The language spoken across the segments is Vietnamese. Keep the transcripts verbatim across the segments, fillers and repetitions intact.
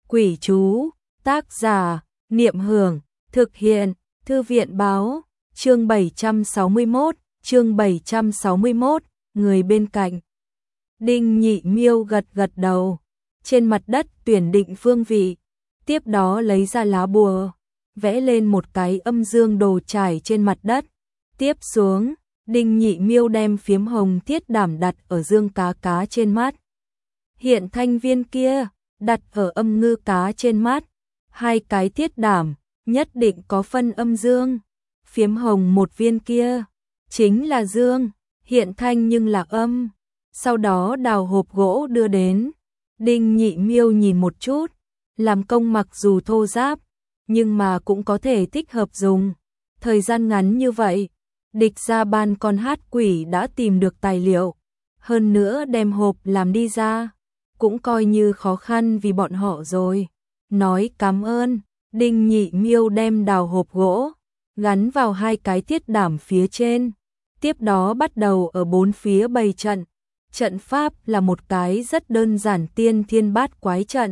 Quỷ chú, tác giả, Niệm Hưởng, thực hiện, Thư viện báo, chương bảy trăm sáu mươi mốt, chương bảy trăm sáu mươi mốt, người bên cạnh. Đinh Nhị Miêu gật gật đầu, trên mặt đất tuyển định phương vị, tiếp đó lấy ra lá bùa, vẽ lên một cái âm dương đồ trải trên mặt đất. Tiếp xuống, Đinh Nhị Miêu đem phiếm hồng thiết đảm đặt ở dương cá cá trên mắt. Hiện thanh viên kia, đặt ở âm ngư cá trên mắt. Hai cái thiết đảm, nhất định có phân âm dương. Phiếm hồng một viên kia, chính là dương, hiện thanh nhưng là âm. Sau đó đào hộp gỗ đưa đến. Đinh Nhị Miêu nhìn một chút, làm công mặc dù thô ráp, nhưng mà cũng có thể thích hợp dùng. Thời gian ngắn như vậy, địch gia ban con hát quỷ đã tìm được tài liệu, hơn nữa đem hộp làm đi ra, cũng coi như khó khăn vì bọn họ rồi. Nói cảm ơn, Đinh Nhị Miêu đem đào hộp gỗ, gắn vào hai cái thiết đảm phía trên, tiếp đó bắt đầu ở bốn phía bày trận. Trận pháp là một cái rất đơn giản tiên thiên bát quái trận.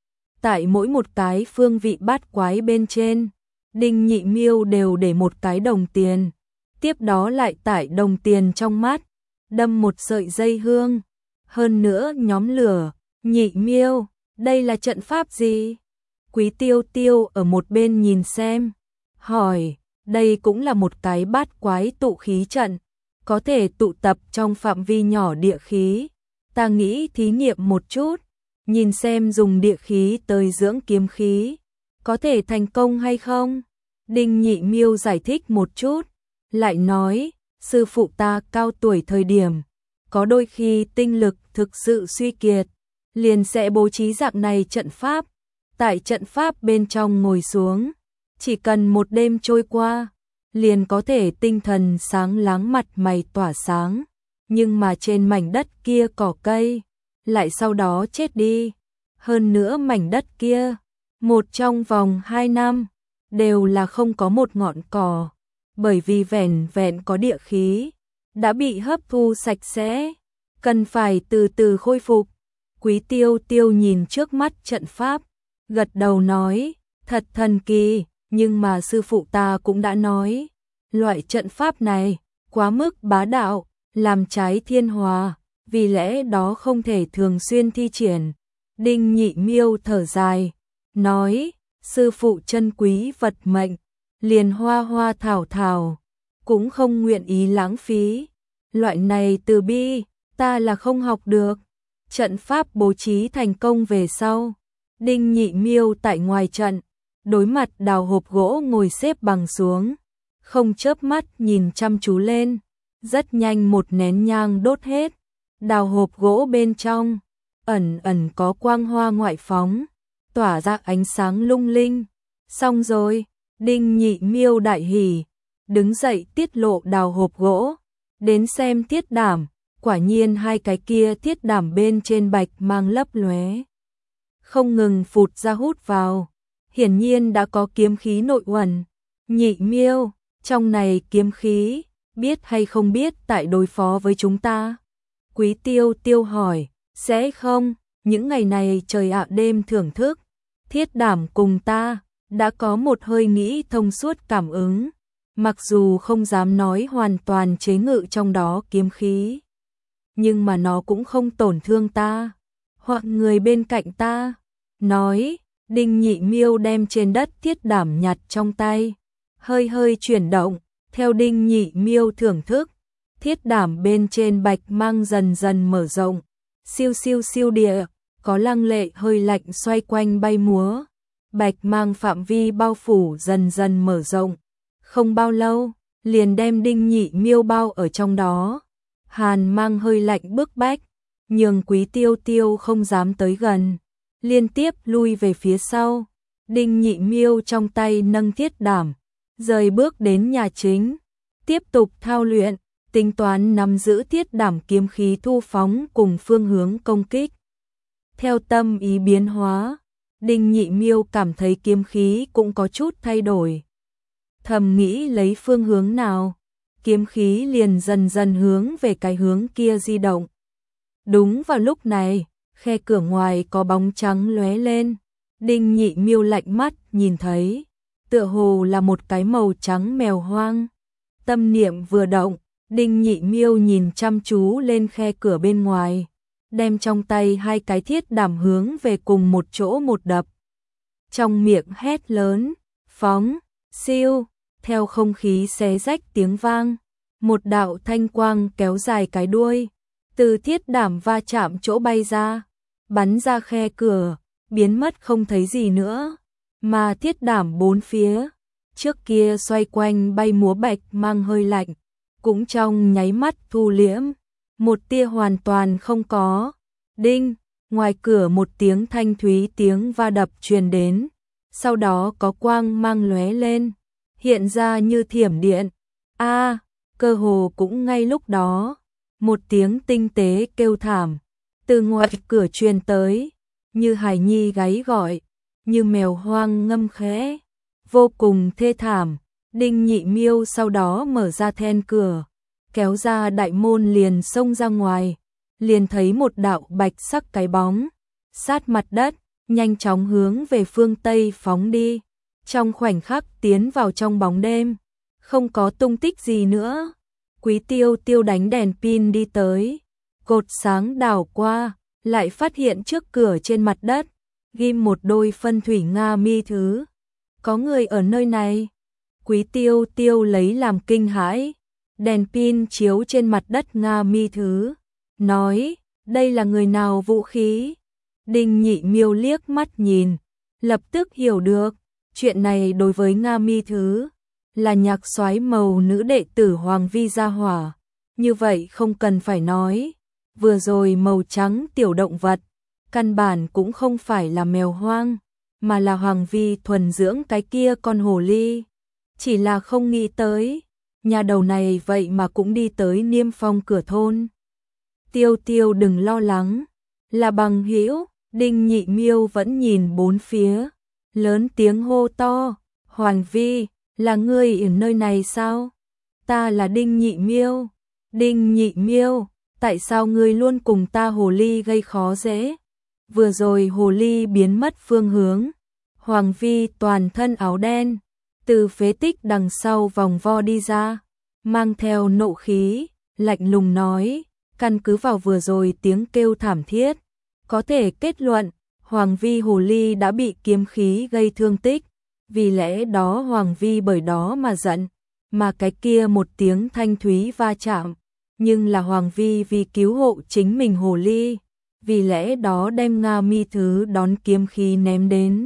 Tại mỗi một cái phương vị bát quái bên trên, Đinh Nhị Miêu đều để một cái đồng tiền, tiếp đó lại tại đồng tiền trong mắt, đâm một sợi dây hương, hơn nữa nhóm lửa. Nhị Miêu, đây là trận pháp gì? Quý Tiêu Tiêu ở một bên nhìn xem, hỏi, đây cũng là một cái bát quái tụ khí trận, có thể tụ tập trong phạm vi nhỏ địa khí. Ta nghĩ thí nghiệm một chút, nhìn xem dùng địa khí tới dưỡng kiếm khí, có thể thành công hay không? Đinh Nhị Miêu giải thích một chút, lại nói, sư phụ ta cao tuổi thời điểm, có đôi khi tinh lực thực sự suy kiệt, liền sẽ bố trí dạng này trận pháp, tại trận pháp bên trong ngồi xuống, chỉ cần một đêm trôi qua, liền có thể tinh thần sáng láng, mặt mày tỏa sáng, nhưng mà trên mảnh đất kia cỏ cây, lại sau đó chết đi, hơn nữa mảnh đất kia, một trong vòng hai năm, đều là không có một ngọn cỏ, bởi vì vẻn vẹn có địa khí, đã bị hấp thu sạch sẽ, cần phải từ từ khôi phục. Quý Tiêu Tiêu nhìn trước mắt trận pháp, gật đầu nói, thật thần kỳ, nhưng mà sư phụ ta cũng đã nói, loại trận pháp này, quá mức bá đạo, làm trái thiên hòa, vì lẽ đó không thể thường xuyên thi triển. Đinh Nhị Miêu thở dài, nói, sư phụ chân quý vật mệnh, liền hoa hoa thảo thảo, cũng không nguyện ý lãng phí. Loại này từ bi, ta là không học được. Trận pháp bố trí thành công về sau, Đinh Nhị Miêu tại ngoài trận, đối mặt đào hộp gỗ ngồi xếp bằng xuống, không chớp mắt nhìn chăm chú lên, rất nhanh một nén nhang đốt hết, đào hộp gỗ bên trong, ẩn ẩn có quang hoa ngoại phóng, tỏa ra ánh sáng lung linh. Xong rồi, Đinh Nhị Miêu đại hỉ, đứng dậy tiết lộ đào hộp gỗ, đến xem thiết đảm. Quả nhiên hai cái kia thiết đảm bên trên bạch mang lấp lóe, không ngừng phụt ra hút vào, hiển nhiên đã có kiếm khí nội uẩn. Nhị Miêu, trong này kiếm khí, biết hay không biết tại đối phó với chúng ta? Quý Tiêu Tiêu hỏi, sẽ không, những ngày này trời ạ đêm thưởng thức, thiết đảm cùng ta, đã có một hơi nghĩ thông suốt cảm ứng, mặc dù không dám nói hoàn toàn chế ngự trong đó kiếm khí, nhưng mà nó cũng không tổn thương ta, hoặc người bên cạnh ta. Nói, Đinh Nhị Miêu đem trên đất thiết đảm nhặt trong tay, hơi hơi chuyển động, theo Đinh Nhị Miêu thưởng thức, thiết đảm bên trên bạch mang dần dần mở rộng, siêu siêu siêu địa, có lăng lệ hơi lạnh xoay quanh bay múa, bạch mang phạm vi bao phủ dần dần mở rộng, không bao lâu, liền đem Đinh Nhị Miêu bao ở trong đó. Hàn mang hơi lạnh bức bách, nhường Quý Tiêu Tiêu không dám tới gần, liên tiếp lui về phía sau. Đinh Nhị Miêu trong tay nâng thiết đảm, rời bước đến nhà chính, tiếp tục thao luyện, tính toán nắm giữ thiết đảm kiếm khí thu phóng cùng phương hướng công kích. Theo tâm ý biến hóa, Đinh Nhị Miêu cảm thấy kiếm khí cũng có chút thay đổi. Thầm nghĩ lấy phương hướng nào, kiếm khí liền dần dần hướng về cái hướng kia di động. Đúng vào lúc này, khe cửa ngoài có bóng trắng lóe lên, Đinh Nhị Miêu lạnh mắt nhìn thấy, tựa hồ là một cái màu trắng mèo hoang. Tâm niệm vừa động, Đinh Nhị Miêu nhìn chăm chú lên khe cửa bên ngoài, đem trong tay hai cái thiết đảm hướng về cùng một chỗ một đập. Trong miệng hét lớn, phóng, siêu, theo không khí xé rách tiếng vang, một đạo thanh quang kéo dài cái đuôi, từ thiết đảm va chạm chỗ bay ra, bắn ra khe cửa, biến mất không thấy gì nữa, mà thiết đảm bốn phía, trước kia xoay quanh bay múa bạch mang hơi lạnh, cũng trong nháy mắt thu liễm, một tia hoàn toàn không có. Đinh, ngoài cửa một tiếng thanh thúy tiếng va đập truyền đến, sau đó có quang mang lóe lên, hiện ra như thiểm điện. A, cơ hồ cũng ngay lúc đó, một tiếng tinh tế kêu thảm từ ngoài cửa truyền tới, như hài nhi gáy gọi, như mèo hoang ngâm khẽ, vô cùng thê thảm. Đinh Nhị Miêu sau đó mở ra then cửa, kéo ra đại môn liền xông ra ngoài, liền thấy một đạo bạch sắc cái bóng, sát mặt đất, nhanh chóng hướng về phương Tây phóng đi, trong khoảnh khắc tiến vào trong bóng đêm, không có tung tích gì nữa. Quý Tiêu Tiêu đánh đèn pin đi tới, cột sáng đảo qua, lại phát hiện trước cửa trên mặt đất, ghim một đôi phân thủy Nga mi thứ. Có người ở nơi này. Quý Tiêu Tiêu lấy làm kinh hãi, đèn pin chiếu trên mặt đất Nga mi thứ, nói, đây là người nào vũ khí? Đinh Nhị Miêu liếc mắt nhìn, lập tức hiểu được, chuyện này đối với Nga mi thứ, là nhạc soái màu nữ đệ tử Hoàng Vi gia hỏa, như vậy không cần phải nói, vừa rồi màu trắng tiểu động vật, căn bản cũng không phải là mèo hoang, mà là Hoàng Vi thuần dưỡng cái kia con hồ ly. Chỉ là không nghĩ tới, nhà đầu này vậy mà cũng đi tới Niêm Phong cửa thôn. Tiêu Tiêu đừng lo lắng, là bằng hữu. Đinh Nhị Miêu vẫn nhìn bốn phía, lớn tiếng hô to, Hoàng Vi, là ngươi ở nơi này sao? Ta là Đinh Nhị Miêu. Đinh Nhị Miêu, tại sao ngươi luôn cùng ta hồ ly gây khó dễ? Vừa rồi hồ ly biến mất phương hướng, Hoàng Vi toàn thân áo đen, từ phế tích đằng sau vòng vo đi ra, mang theo nộ khí, lạnh lùng nói, căn cứ vào vừa rồi tiếng kêu thảm thiết, có thể kết luận, Hoàng Vi hồ ly đã bị kiếm khí gây thương tích, vì lẽ đó Hoàng Vi bởi đó mà giận, mà cái kia một tiếng thanh thúy va chạm, nhưng là Hoàng Vi vì cứu hộ chính mình hồ ly, vì lẽ đó đem Nga mi thứ đón kiếm khí ném đến.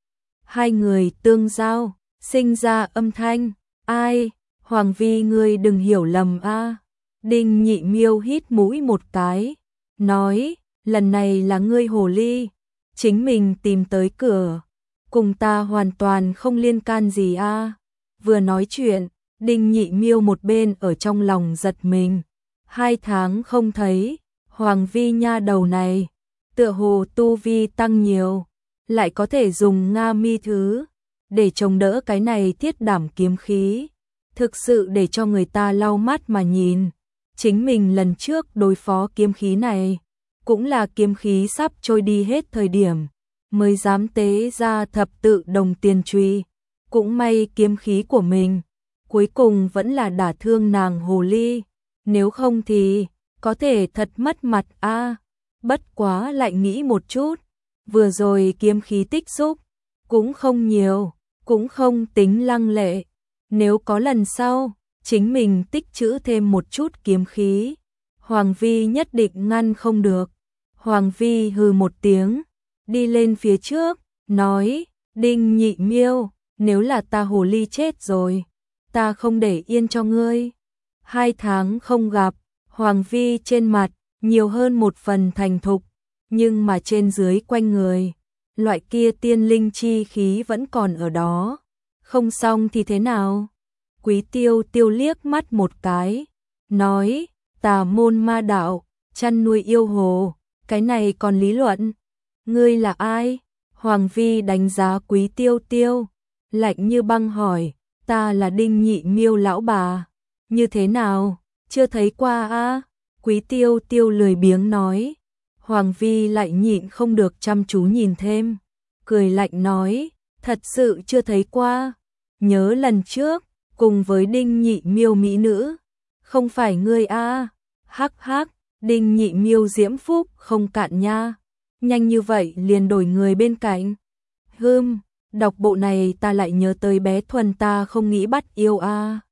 Hai người tương giao, sinh ra âm thanh, ai, Hoàng Vi ngươi đừng hiểu lầm a. Đinh Nhị Miêu hít mũi một cái, nói, lần này là ngươi hồ ly, chính mình tìm tới cửa, cùng ta hoàn toàn không liên can gì a. Vừa nói chuyện, Đinh Nhị Miêu một bên ở trong lòng giật mình, hai tháng không thấy, Hoàng Vi nha đầu này, tựa hồ tu vi tăng nhiều, lại có thể dùng Nga mi thứ để chống đỡ cái này thiết đảm kiếm khí, thực sự để cho người ta lau mắt mà nhìn. Chính mình lần trước đối phó kiếm khí này, cũng là kiếm khí sắp trôi đi hết thời điểm, mới dám tế ra thập tự đồng tiền truy, cũng may kiếm khí của mình, cuối cùng vẫn là đả thương nàng hồ ly, nếu không thì, có thể thật mất mặt a. Bất quá lại nghĩ một chút, vừa rồi kiếm khí tích xúc, cũng không nhiều, cũng không tính lăng lệ, nếu có lần sau, chính mình tích trữ thêm một chút kiếm khí, Hoàng Vi nhất định ngăn không được. Hoàng Vi hừ một tiếng, đi lên phía trước, nói, Đinh Nhị Miêu, nếu là ta hồ ly chết rồi, ta không để yên cho ngươi. Hai tháng không gặp, Hoàng Vi trên mặt, nhiều hơn một phần thành thục, nhưng mà trên dưới quanh người, loại kia tiên linh chi khí vẫn còn ở đó. Không xong thì thế nào? Quý Tiêu Tiêu liếc mắt một cái, nói, tà môn ma đạo, chăn nuôi yêu hồ, cái này còn lý luận. Ngươi là ai? Hoàng Vi đánh giá Quý Tiêu Tiêu, lạnh như băng hỏi, ta là Đinh Nhị Miêu lão bà. Như thế nào? Chưa thấy qua a? Quý Tiêu Tiêu lười biếng nói. Hoàng Vi lại nhịn không được chăm chú nhìn thêm. cười lạnh nói, thật sự chưa thấy qua. Nhớ lần trước, cùng với Đinh Nhị Miêu mỹ nữ, không phải ngươi a? Hắc hắc, Đinh Nhị Miêu diễm phúc không cạn nha. Nhanh như vậy liền đổi người bên cạnh. Hừm, đọc bộ này ta lại nhớ tới bé Thuần ta không nghĩ bắt yêu a.